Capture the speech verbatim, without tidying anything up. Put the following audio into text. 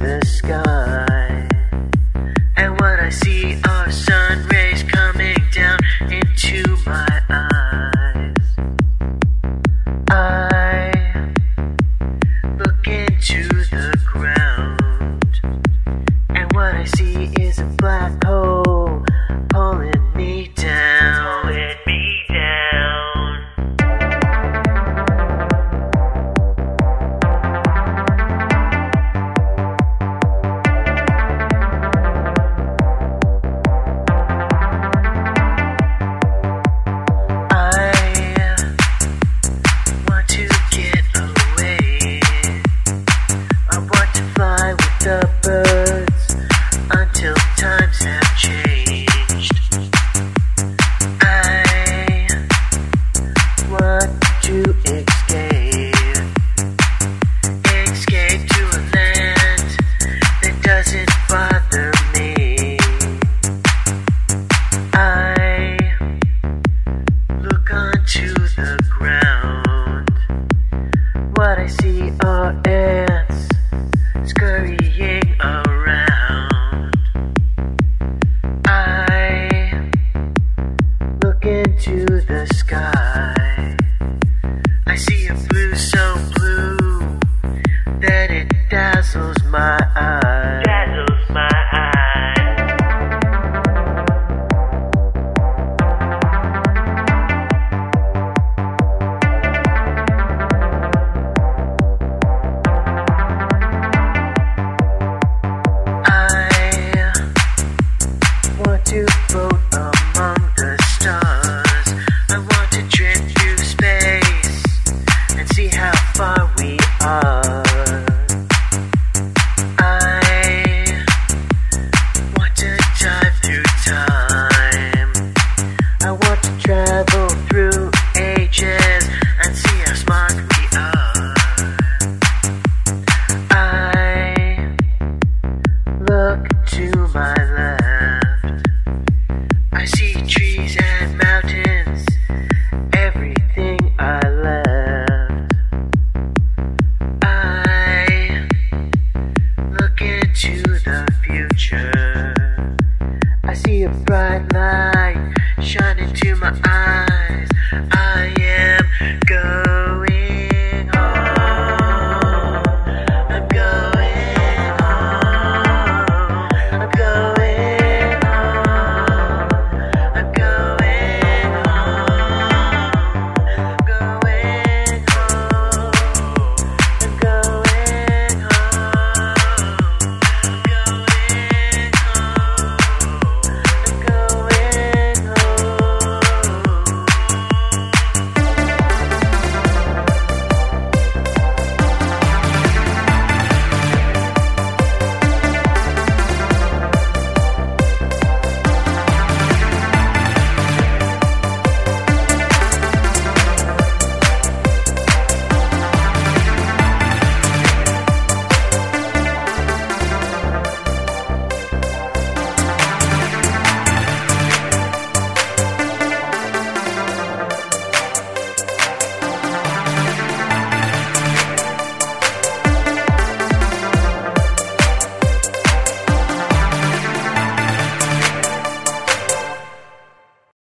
the sky, and what I see are sun rays coming down into my eyes. I look into the ground, and what I see is a black hole pulling me down, pulling me down. The birds until times have changed. I want to escape, escape to a land that doesn't bother me. I look onto the ground. What I see are ants scurrying around. I look into the sky. I see a blue so blue that it dazzles my eyes. Dazzles my eyes. To float among the stars, I want to drift through space and see how far we are. I want to dive through time. I want to travel through ages and see how smart we are. I look to my left. I see trees and mountains, everything I left. I look into the future. I see a bright light